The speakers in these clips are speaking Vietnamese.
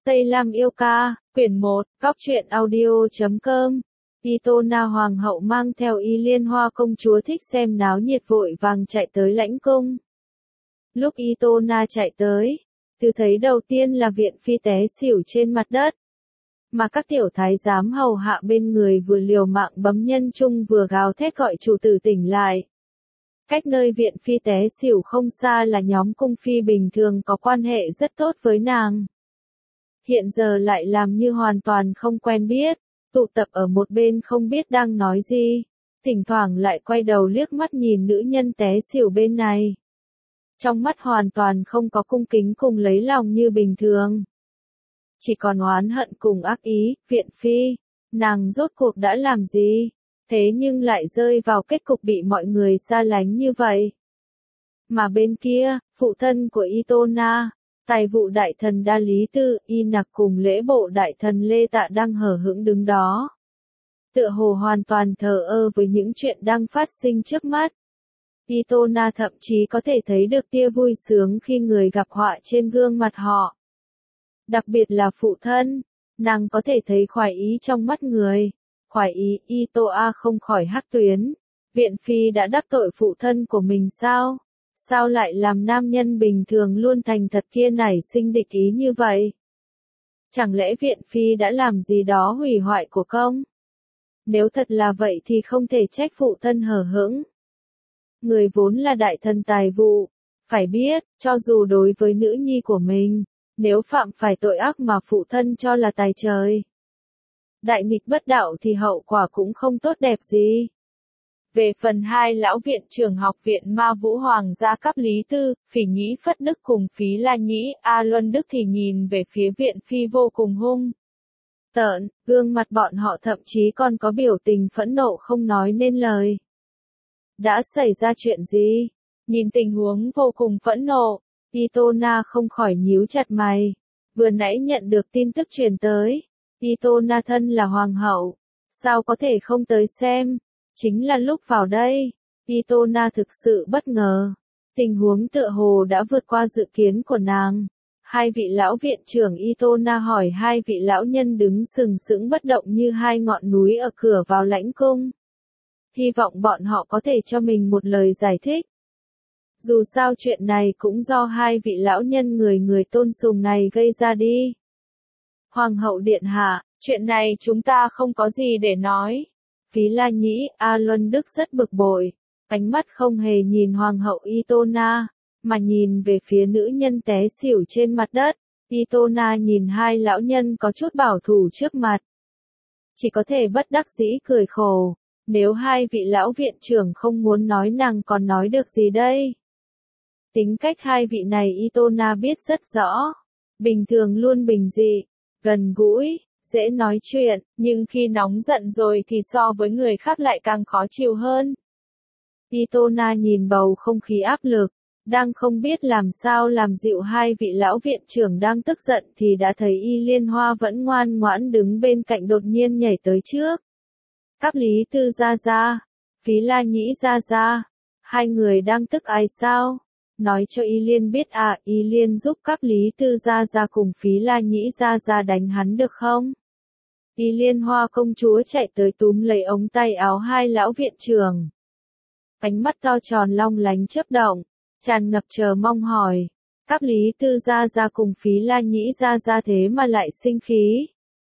Tây Lam yêu ca, quyển 1, góc truyện audio.com. Itona hoàng hậu mang theo Y Liên Hoa công chúa thích xem náo nhiệt vội vàng chạy tới lãnh cung. Lúc Itona chạy tới, thứ thấy đầu tiên là Viện Phi té xỉu trên mặt đất. Mà các tiểu thái giám hầu hạ bên người vừa liều mạng bấm nhân chung vừa gào thét gọi chủ tử tỉnh lại. Cách nơi Viện Phi té xỉu không xa là nhóm cung phi bình thường có quan hệ rất tốt với nàng. Hiện giờ lại làm như hoàn toàn không quen biết, tụ tập ở một bên không biết đang nói gì, thỉnh thoảng lại quay đầu liếc mắt nhìn nữ nhân té xỉu bên này. Trong mắt hoàn toàn không có cung kính cùng lấy lòng như bình thường. Chỉ còn oán hận cùng ác ý, Viện Phi, nàng rốt cuộc đã làm gì, thế nhưng lại rơi vào kết cục bị mọi người xa lánh như vậy. Mà bên kia, phụ thân của Itona, tài vụ đại thần Đa Lý Tư, Y Nặc cùng lễ bộ đại thần Lê Tạ đang hờ hững đứng đó. Tựa hồ hoàn toàn thờ ơ với những chuyện đang phát sinh trước mắt. Itona thậm chí có thể thấy được tia vui sướng khi người gặp họa trên gương mặt họ. Đặc biệt là phụ thân, nàng có thể thấy khoái ý trong mắt người. Khoái ý, Itoa không khỏi hắc tuyến. Viện Phi đã đắc tội phụ thân của mình sao? Sao lại làm nam nhân bình thường luôn thành thật kia nảy sinh địch ý như vậy? Chẳng lẽ Viện Phi đã làm gì đó hủy hoại của công? Nếu thật là vậy thì không thể trách phụ thân hờ hững. Người vốn là đại thần tài vụ, phải biết, cho dù đối với nữ nhi của mình, nếu phạm phải tội ác mà phụ thân cho là tài trời, đại nghịch bất đạo thì hậu quả cũng không tốt đẹp gì. Về phần hai lão viện trưởng học viện Ma Vũ Hoàng gia cấp Lý Tư, Phỉ Nhĩ Phất Đức cùng Phí La Nhĩ, A Luân Đức thì nhìn về phía Viện Phi vô cùng hung tợn, gương mặt bọn họ thậm chí còn có biểu tình phẫn nộ không nói nên lời. Đã xảy ra chuyện gì? Nhìn tình huống vô cùng phẫn nộ, Itona không khỏi nhíu chặt mày. Vừa nãy nhận được tin tức truyền tới, Itona thân là hoàng hậu, sao có thể không tới xem? Chính là lúc vào đây, Itona thực sự bất ngờ. Tình huống tựa hồ đã vượt qua dự kiến của nàng. Hai vị lão viện trưởng Itona hỏi hai vị lão nhân đứng sừng sững bất động như hai ngọn núi ở cửa vào lãnh cung. Hy vọng bọn họ có thể cho mình một lời giải thích. Dù sao chuyện này cũng do hai vị lão nhân người tôn sùng này gây ra đi. Hoàng hậu điện hạ, chuyện này chúng ta không có gì để nói. Phí La Nhĩ, A Luân Đức rất bực bội, ánh mắt không hề nhìn hoàng hậu Itona, mà nhìn về phía nữ nhân té xỉu trên mặt đất. Itona nhìn hai lão nhân có chút bảo thủ trước mặt, chỉ có thể bất đắc dĩ cười khổ. Nếu hai vị lão viện trưởng không muốn nói nàng còn nói được gì đây? Tính cách hai vị này Itona biết rất rõ. Bình thường luôn bình dị, gần gũi, dễ nói chuyện, nhưng khi nóng giận rồi thì so với người khác lại càng khó chịu hơn. Itona nhìn bầu không khí áp lực, đang không biết làm sao làm dịu hai vị lão viện trưởng đang tức giận thì đã thấy Y Liên Hoa vẫn ngoan ngoãn đứng bên cạnh đột nhiên nhảy tới trước. Các Lý Tư gia gia, Phí La Nhĩ gia gia, hai người đang tức ai sao? Nói cho Y Liên biết à, Y Liên giúp các Lý Tư gia gia cùng Phí La Nhĩ gia gia đánh hắn được không? Y Liên Hoa công chúa chạy tới túm lấy ống tay áo hai lão viện trưởng. Ánh mắt to tròn long lánh chớp động, tràn ngập chờ mong hỏi. Các Lý Tư gia gia cùng Phí La Nhĩ gia gia thế mà lại sinh khí.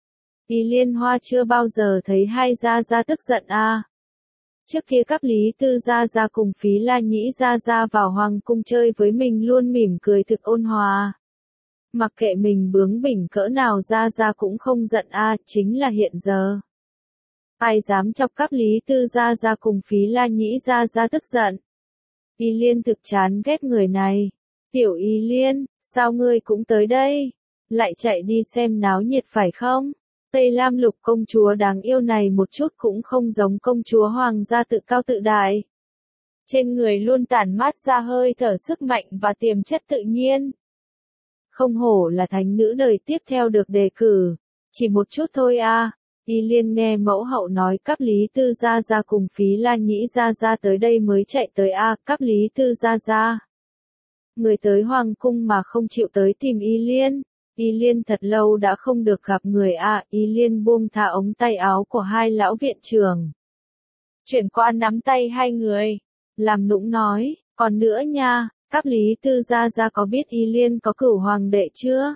Y Liên Hoa chưa bao giờ thấy hai gia gia tức giận à. Trước kia các Lý Tư gia gia cùng Phí La Nhĩ gia gia vào hoàng cung chơi với mình luôn mỉm cười thực ôn hòa. Mặc kệ mình bướng bỉnh cỡ nào gia gia cũng không giận à, chính là hiện giờ. Ai dám chọc các Lý Tư gia gia cùng Phí La Nhĩ gia gia tức giận. Y Liên thực chán ghét người này. Tiểu Y Liên, sao ngươi cũng tới đây? Lại chạy đi xem náo nhiệt phải không? Tây Lam Lục công chúa đáng yêu này một chút cũng không giống công chúa hoàng gia tự cao tự đại. Trên người luôn tản mát ra hơi thở sức mạnh và tiềm chất tự nhiên. Không hổ là thánh nữ đời tiếp theo được đề cử. Chỉ một chút thôi à. Y Liên nghe mẫu hậu nói các Lý Tư gia gia cùng Phí La Nhĩ gia gia tới đây mới chạy tới à, các Lý Tư gia gia. Người tới hoàng cung mà không chịu tới tìm Y Liên. Y Liên thật lâu đã không được gặp người a. Y Liên buông thả ống tay áo của hai lão viện trưởng. Chuyển qua nắm tay hai người. Làm nũng nói, còn nữa nha, các lý tư gia có biết Y Liên có cửu hoàng đệ chưa?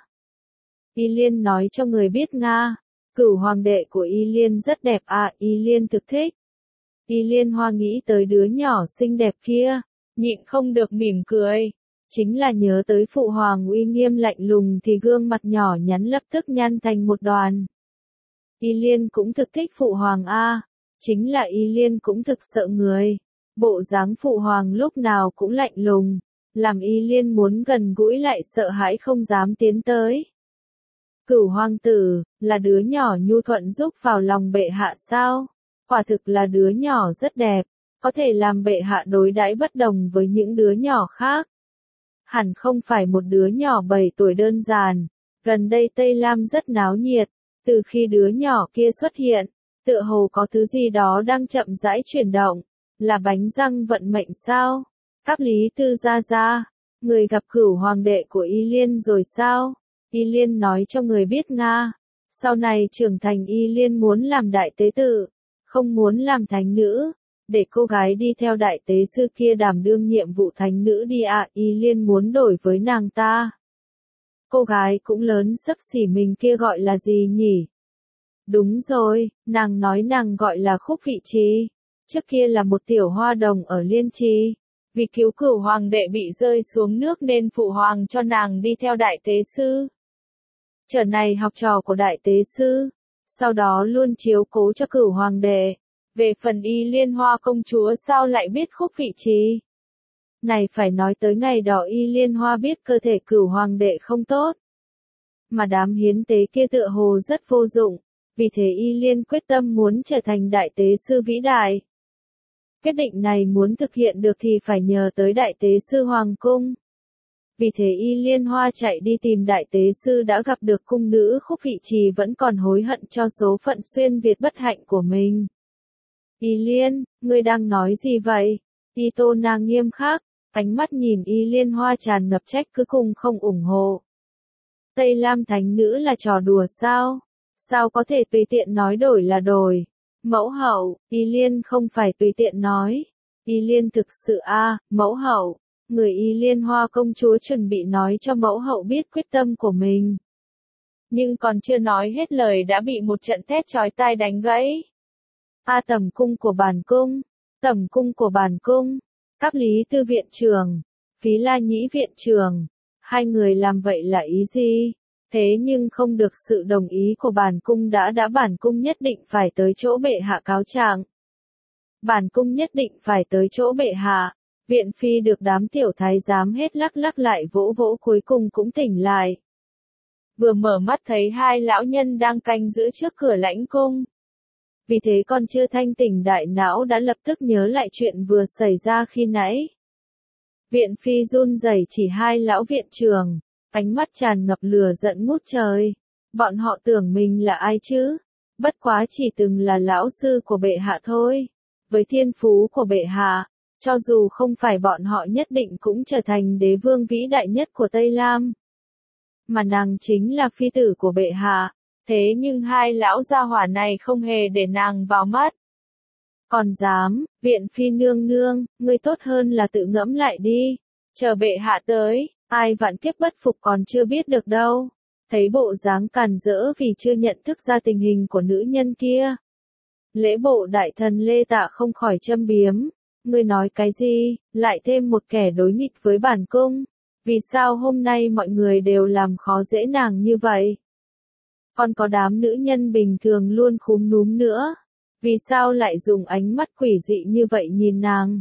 Y Liên nói cho người biết Nga. Cửu hoàng đệ của Y Liên rất đẹp à, Y Liên thực thích. Y Liên Hoa nghĩ tới đứa nhỏ xinh đẹp kia, nhịn không được mỉm cười. Chính là nhớ tới phụ hoàng uy nghiêm lạnh lùng thì gương mặt nhỏ nhắn lập tức nhăn thành một đoàn. Y Liên cũng thực thích phụ hoàng a, chính là Y Liên cũng thực sợ người. Bộ dáng phụ hoàng lúc nào cũng lạnh lùng, làm Y Liên muốn gần gũi lại sợ hãi không dám tiến tới. Cửu hoàng tử, là đứa nhỏ nhu thuận giúp vào lòng bệ hạ sao? Quả thực là đứa nhỏ rất đẹp, có thể làm bệ hạ đối đãi bất đồng với những đứa nhỏ khác. Hẳn không phải một đứa nhỏ 7 tuổi đơn giản. Gần đây Tây Lam rất náo nhiệt, từ khi đứa nhỏ kia xuất hiện, tựa hồ có thứ gì đó đang chậm rãi chuyển động, là bánh răng vận mệnh sao? Các lý tư gia, người gặp cửu hoàng đệ của Y Liên rồi sao? Y Liên nói cho người biết Nga, sau này trưởng thành Y Liên muốn làm đại tế tự, không muốn làm thánh nữ, để cô gái đi theo đại tế sư kia đảm đương nhiệm vụ thánh nữ đi ạ. Y Liên muốn đổi với nàng ta. Cô gái cũng lớn xấp xỉ mình kia gọi là gì nhỉ? Đúng rồi, nàng nói nàng gọi là Khúc Vị Trì, trước kia là một tiểu hoa đồng ở Liên Trì. Vì cứu cửu hoàng đệ bị rơi xuống nước nên phụ hoàng cho nàng đi theo đại tế sư. Trở này học trò của đại tế sư, sau đó luôn chiếu cố cho cửu hoàng đệ. Về phần Y Liên Hoa công chúa sao lại biết Khúc Vị Trì? Này phải nói tới ngày đó Y Liên Hoa biết cơ thể cửu hoàng đệ không tốt. Mà đám hiến tế kia tựa hồ rất vô dụng, vì thế Y Liên quyết tâm muốn trở thành đại tế sư vĩ đại. Quyết định này muốn thực hiện được thì phải nhờ tới đại tế sư hoàng cung. Vì thế Y Liên Hoa chạy đi tìm đại tế sư đã gặp được cung nữ Khúc Vị Trì vẫn còn hối hận cho số phận xuyên Việt bất hạnh của mình. Y Liên, ngươi đang nói gì vậy? Y Tô Na nghiêm khắc, ánh mắt nhìn Y Liên Hoa tràn ngập trách cứ cùng không ủng hộ. Tây Lam thánh nữ là trò đùa sao? Sao có thể tùy tiện nói đổi là đổi? Mẫu hậu, Y Liên không phải tùy tiện nói. Y Liên thực sự mẫu hậu, người Y Liên Hoa công chúa chuẩn bị nói cho mẫu hậu biết quyết tâm của mình. Nhưng còn chưa nói hết lời đã bị một trận thét chói tai đánh gãy. Tẩm cung của bản cung, tẩm cung của bản cung, các lý tư viện trưởng, Phí La Nhĩ viện trưởng, hai người làm vậy là ý gì? Thế nhưng không được sự đồng ý của bản cung đã bản cung nhất định phải tới chỗ bệ hạ cáo trạng. Bản cung nhất định phải tới chỗ bệ hạ. Viện phi được đám tiểu thái giám hết lắc lắc lại vỗ vỗ cuối cùng cũng tỉnh lại. Vừa mở mắt thấy hai lão nhân đang canh giữ trước cửa lãnh cung. Vì thế còn chưa thanh tỉnh đại não đã lập tức nhớ lại chuyện vừa xảy ra khi nãy. Viện phi run rẩy chỉ hai lão viện trưởng, ánh mắt tràn ngập lửa giận ngút trời. Bọn họ tưởng mình là ai chứ? Bất quá chỉ từng là lão sư của bệ hạ thôi. Với thiên phú của bệ hạ, cho dù không phải bọn họ nhất định cũng trở thành đế vương vĩ đại nhất của Tây Lam. Mà nàng chính là phi tử của bệ hạ. Thế nhưng hai lão gia hỏa này không hề để nàng vào mắt. Còn dám, viện phi nương nương, ngươi tốt hơn là tự ngẫm lại đi. Chờ bệ hạ tới, ai vạn kiếp bất phục còn chưa biết được đâu. Thấy bộ dáng càn rỡ vì chưa nhận thức ra tình hình của nữ nhân kia. Lễ bộ đại thần Lê Tạ không khỏi châm biếm. Ngươi nói cái gì, lại thêm một kẻ đối nghịch với bản cung. Vì sao hôm nay mọi người đều làm khó dễ nàng như vậy? Còn có đám nữ nhân bình thường luôn khúm núm nữa. Vì sao lại dùng ánh mắt quỷ dị như vậy nhìn nàng?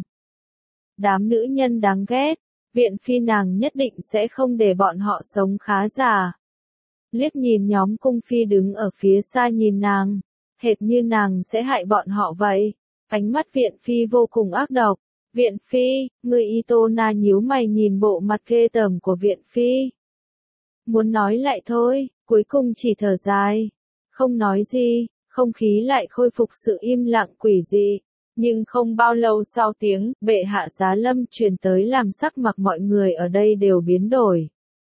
Đám nữ nhân đáng ghét, viện phi nàng nhất định sẽ không để bọn họ sống khá giả. Liếc nhìn nhóm cung phi đứng ở phía xa nhìn nàng, hệt như nàng sẽ hại bọn họ vậy. Ánh mắt viện phi vô cùng ác độc. Viện phi, người Y Tô Na nhíu mày nhìn bộ mặt ghê tởm của viện phi. Muốn nói lại thôi, cuối cùng chỉ thở dài. Không nói gì, không khí lại khôi phục sự im lặng quỷ dị. Nhưng không bao lâu sau tiếng bệ hạ giá lâm truyền tới làm sắc mặt mọi người ở đây đều biến đổi.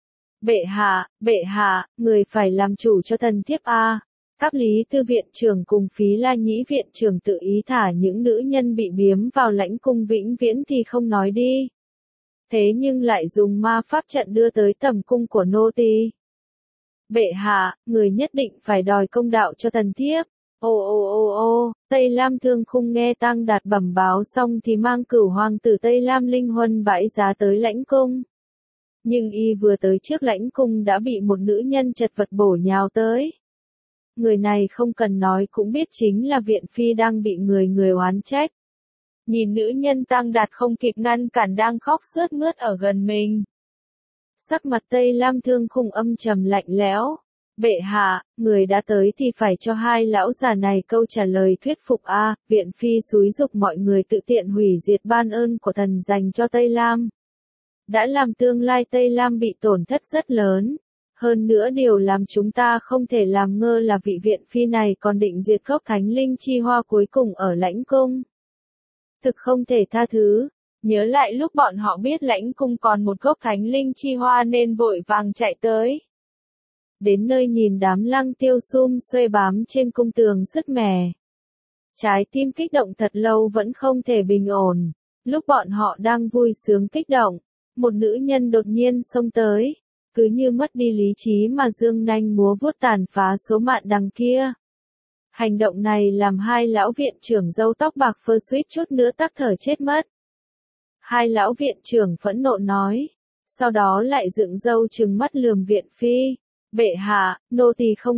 Bệ hạ, người phải làm chủ cho thần thiếp a. Các lý tư viện trưởng cùng Phí La Nhĩ viện trưởng tự ý thả những nữ nhân bị biếm vào lãnh cung vĩnh viễn thì không nói đi. Thế nhưng lại dùng ma pháp trận đưa tới tầm cung của nô tỳ. Bệ hạ, người nhất định phải đòi công đạo cho thần thiếp. Ô, Tây Lam Thương Khung nghe Tăng Đạt bẩm báo xong thì mang Cửu hoàng tử Tây Lam Linh Huân bãi giá tới lãnh cung. Nhưng y vừa tới trước lãnh cung đã bị một nữ nhân chật vật bổ nhào tới. Người này không cần nói cũng biết chính là Viện Phi đang bị người oán trách. Nhìn nữ nhân Tăng Đạt không kịp ngăn cản đang khóc sướt mướt ở gần mình. Sắc mặt Tây Lam Thương Khung âm trầm lạnh lẽo. Bệ hạ, người đã tới thì phải cho hai lão già này câu trả lời thuyết phục a. Viện Phi xúi giục mọi người tự tiện hủy diệt ban ơn của thần dành cho Tây Lam. Đã làm tương lai Tây Lam bị tổn thất rất lớn. Hơn nữa điều làm chúng ta không thể làm ngơ là vị Viện Phi này còn định diệt gốc Thánh Linh Chi Hoa cuối cùng ở lãnh cung. Thực không thể tha thứ. Nhớ lại lúc bọn họ biết lãnh cung còn một gốc Thánh Linh Chi Hoa nên vội vàng chạy tới. Đến nơi nhìn đám lăng tiêu sum xuê bám trên cung tường sứt mẻ. Trái tim kích động thật lâu vẫn không thể bình ổn. Lúc bọn họ đang vui sướng kích động, một nữ nhân đột nhiên xông tới, cứ như mất đi lý trí mà dương nanh múa vuốt tàn phá số mạn đằng kia. Hành động này làm hai lão viện trưởng râu tóc bạc phơ suýt chút nữa tắc thở chết mất. Hai lão viện trưởng phẫn nộ nói, sau đó lại dựng râu trừng mắt lườm Viện Phi. Bệ hạ, nô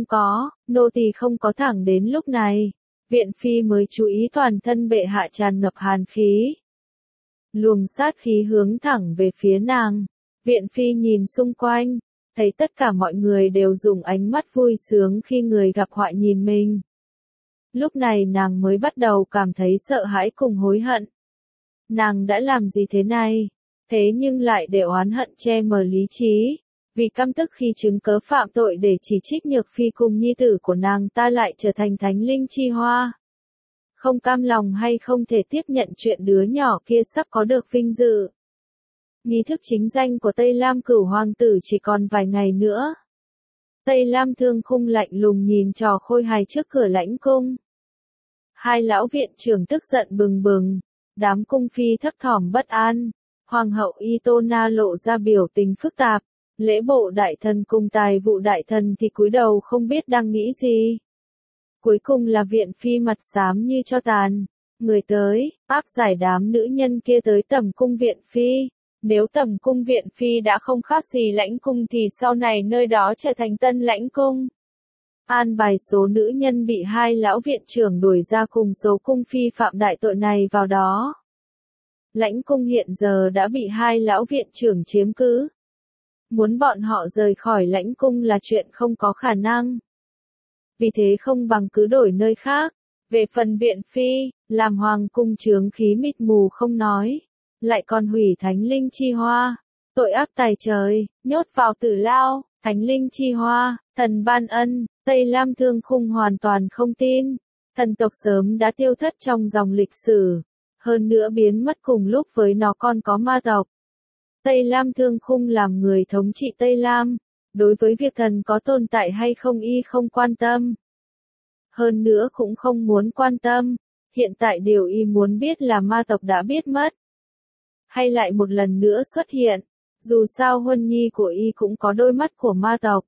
tỳ không có thẳng đến lúc này. Viện Phi mới chú ý toàn thân bệ hạ tràn ngập hàn khí. Luồng sát khí hướng thẳng về phía nàng. Viện Phi nhìn xung quanh, thấy tất cả mọi người đều dùng ánh mắt vui sướng khi người gặp họa nhìn mình. Lúc này nàng mới bắt đầu cảm thấy sợ hãi cùng hối hận. Nàng đã làm gì thế này? Thế nhưng lại để oán hận che mờ lý trí. Vì căm tức khi chứng cớ phạm tội để chỉ trích Nhược Phi cùng nhi tử của nàng ta lại trở thành Thánh Linh Chi Hoa. Không cam lòng hay không thể tiếp nhận chuyện đứa nhỏ kia sắp có được vinh dự. Nghi thức chính danh của Tây Lam Cửu hoàng tử chỉ còn vài ngày nữa. Tây Lam Thương Khung lạnh lùng nhìn trò khôi hài trước cửa lãnh cung. Hai lão viện trưởng tức giận bừng bừng, đám cung phi thấp thỏm bất an. Hoàng hậu Itona lộ ra biểu tình phức tạp. Lễ bộ đại thần cùng tài vụ đại thần thì cúi đầu không biết đang nghĩ gì. Cuối cùng là Viện Phi mặt xám như tro tàn. Người tới, áp giải đám nữ nhân kia tới tầm cung Viện Phi. Nếu tầm cung Viện Phi đã không khác gì lãnh cung thì sau này nơi đó trở thành tân lãnh cung. An bài số nữ nhân bị hai lão viện trưởng đuổi ra cùng số cung phi phạm đại tội này vào đó. Lãnh cung hiện giờ đã bị hai lão viện trưởng chiếm cứ. Muốn bọn họ rời khỏi lãnh cung là chuyện không có khả năng. Vì thế không bằng cứ đổi nơi khác. Về phần Viện Phi, làm hoàng cung chướng khí mịt mù không nói. Lại còn hủy Thánh Linh Chi Hoa. Tội ác tày trời, nhốt vào tử lao, Thánh Linh Chi Hoa, thần ban ân. Tây Lam Thương Khung hoàn toàn không tin. Thần tộc sớm đã tiêu thất trong dòng lịch sử. Hơn nữa biến mất cùng lúc với nó còn có ma tộc. Tây Lam Thương Khung làm người thống trị Tây Lam. Đối với việc thần có tồn tại hay không y không quan tâm. Hơn nữa cũng không muốn quan tâm. Hiện tại điều y muốn biết là ma tộc đã biết mất. Hay lại một lần nữa xuất hiện. Dù sao huân nhi của y cũng có đôi mắt của ma tộc.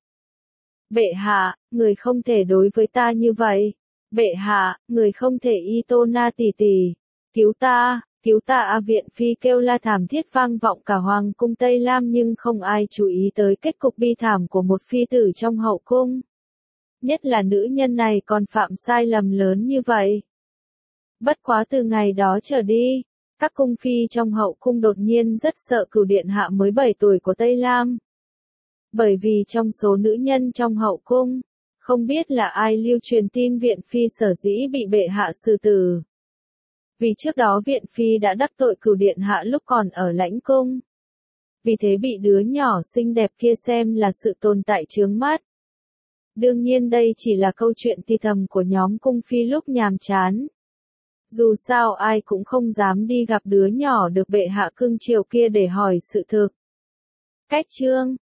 Bệ hạ, người không thể đối với ta như vậy. Bệ hạ, người không thể Itona tỷ tỷ. Cứu ta a. Viện Phi kêu la thảm thiết vang vọng cả hoàng cung Tây Lam nhưng không ai chú ý tới kết cục bi thảm của một phi tử trong hậu cung. Nhất là nữ nhân này còn phạm sai lầm lớn như vậy. Bất quá từ ngày đó trở đi, các cung phi trong hậu cung đột nhiên rất sợ Cửu điện hạ mới 7 tuổi của Tây Lam. Bởi vì trong số nữ nhân trong hậu cung, không biết là ai lưu truyền tin Viện Phi sở dĩ bị bệ hạ xử tử. Vì trước đó Viện Phi đã đắc tội Cửu điện hạ lúc còn ở lãnh cung. Vì thế bị đứa nhỏ xinh đẹp kia xem là sự tồn tại chướng mắt. Đương nhiên đây chỉ là câu chuyện thì thầm của nhóm cung phi lúc nhàm chán. Dù sao ai cũng không dám đi gặp đứa nhỏ được bệ hạ cưng chiều kia để hỏi sự thực. Cách chương